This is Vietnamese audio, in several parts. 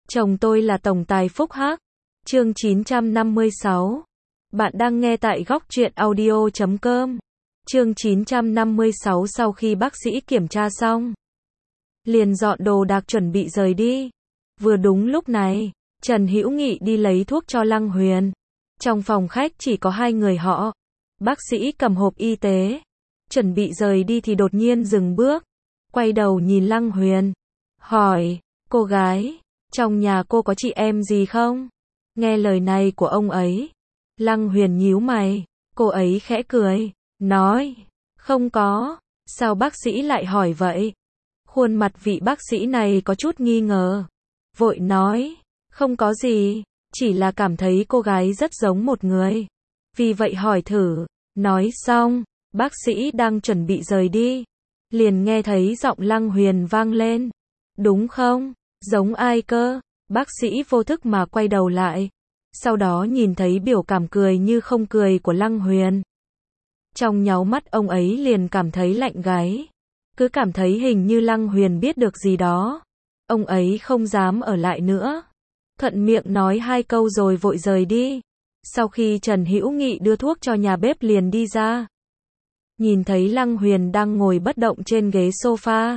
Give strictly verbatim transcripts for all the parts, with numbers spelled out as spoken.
Chồng tôi là tổng tài Phúc Hắc. Chương chín trăm năm mươi sáu. Bạn đang nghe tại góc truyện audio chấm com. Chương chín trăm năm mươi sáu. Sau khi bác sĩ kiểm tra xong, liền dọn đồ đạc chuẩn bị rời đi. Vừa đúng lúc này, Trần Hữu Nghị đi lấy thuốc cho Lăng Huyền. Trong phòng khách chỉ có hai người họ. Bác sĩ cầm hộp y tế, chuẩn bị rời đi thì đột nhiên dừng bước, quay đầu nhìn Lăng Huyền, hỏi, cô gái, trong nhà cô có chị em gì không? Nghe lời này của ông ấy, Lăng Huyền nhíu mày, cô ấy khẽ cười, nói, không có. Sao bác sĩ lại hỏi vậy? Khuôn mặt vị bác sĩ này có chút nghi ngờ, vội nói, không có gì, chỉ là cảm thấy cô gái rất giống một người, vì vậy hỏi thử. Nói xong, bác sĩ đang chuẩn bị rời đi, liền nghe thấy giọng Lăng Huyền vang lên, đúng không? Giống ai cơ? Bác sĩ vô thức mà quay đầu lại, sau đó nhìn thấy biểu cảm cười như không cười của Lăng Huyền. Trong nháy mắt ông ấy liền cảm thấy lạnh gáy, cứ cảm thấy hình như Lăng Huyền biết được gì đó. Ông ấy không dám ở lại nữa, thuận miệng nói hai câu rồi vội rời đi. Sau khi Trần Hữu Nghị đưa thuốc cho nhà bếp liền đi ra, nhìn thấy Lăng Huyền đang ngồi bất động trên ghế sofa,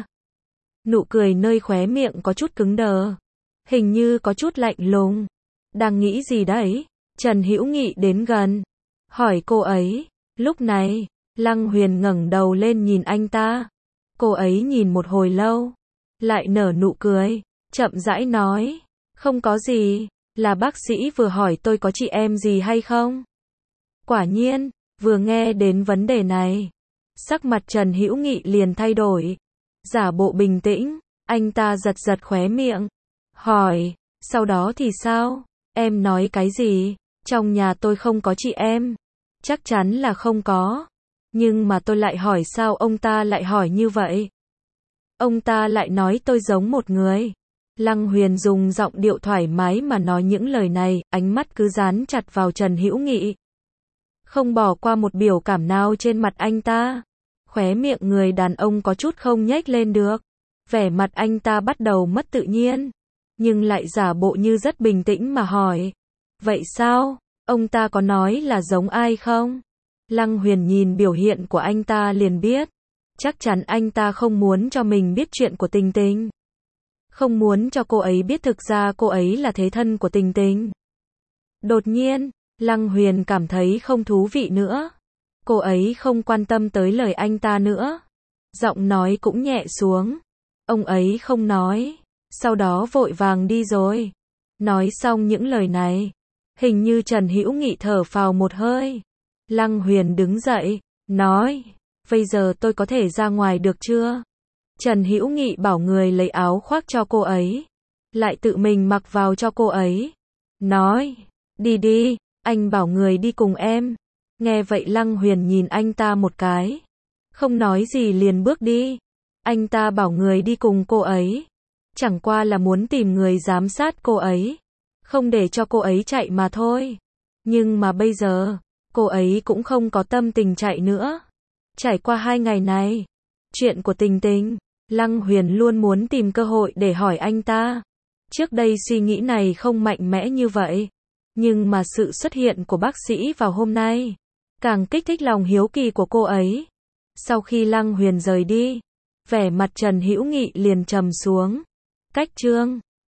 nụ cười nơi khóe miệng có chút cứng đờ, hình như có chút lạnh lùng. Đang nghĩ gì đấy? Trần Hữu Nghị đến gần, hỏi cô ấy. Lúc này, Lăng Huyền ngẩng đầu lên nhìn anh ta. Cô ấy nhìn một hồi lâu, lại nở nụ cười, chậm rãi nói, không có gì, là bác sĩ vừa hỏi tôi có chị em gì hay không. Quả nhiên, vừa nghe đến vấn đề này, sắc mặt Trần Hữu Nghị liền thay đổi, giả bộ bình tĩnh, anh ta giật giật khóe miệng, hỏi, sau đó thì sao? Em nói cái gì? Trong nhà tôi không có chị em. Chắc chắn là không có. Nhưng mà tôi lại hỏi sao ông ta lại hỏi như vậy? Ông ta lại nói tôi giống một người. Lăng Huyền dùng giọng điệu thoải mái mà nói những lời này, ánh mắt cứ dán chặt vào Trần Hữu Nghị, không bỏ qua một biểu cảm nào trên mặt anh ta. Khóe miệng người đàn ông có chút không nhếch lên được, vẻ mặt anh ta bắt đầu mất tự nhiên, nhưng lại giả bộ như rất bình tĩnh mà hỏi, vậy sao? Ông ta có nói là giống ai không? Lăng Huyền nhìn biểu hiện của anh ta liền biết, chắc chắn anh ta không muốn cho mình biết chuyện của Tình Tình, không muốn cho cô ấy biết thực ra cô ấy là thế thân của Tình Tình. Đột nhiên, Lăng Huyền cảm thấy không thú vị nữa. Cô ấy không quan tâm tới lời anh ta nữa. Giọng nói cũng nhẹ xuống. Ông ấy không nói, sau đó vội vàng đi rồi. Nói xong những lời này, hình như Trần Hữu Nghị thở phào một hơi. Lăng Huyền đứng dậy, nói, bây giờ tôi có thể ra ngoài được chưa? Trần Hữu Nghị bảo người lấy áo khoác cho cô ấy, lại tự mình mặc vào cho cô ấy. Nói, đi đi, anh bảo người đi cùng em. Nghe vậy Lăng Huyền nhìn anh ta một cái, không nói gì liền bước đi. Anh ta bảo người đi cùng cô ấy, chẳng qua là muốn tìm người giám sát cô ấy, không để cho cô ấy chạy mà thôi. Nhưng mà bây giờ, cô ấy cũng không có tâm tình chạy nữa. Trải qua hai ngày này, chuyện của Tình Tình, Lăng Huyền luôn muốn tìm cơ hội để hỏi anh ta. Trước đây suy nghĩ này không mạnh mẽ như vậy, nhưng mà sự xuất hiện của bác sĩ vào hôm nay, càng kích thích lòng hiếu kỳ của cô ấy. Sau khi Lăng Huyền rời đi, vẻ mặt Trần Hữu Nghị liền trầm xuống. Cách chương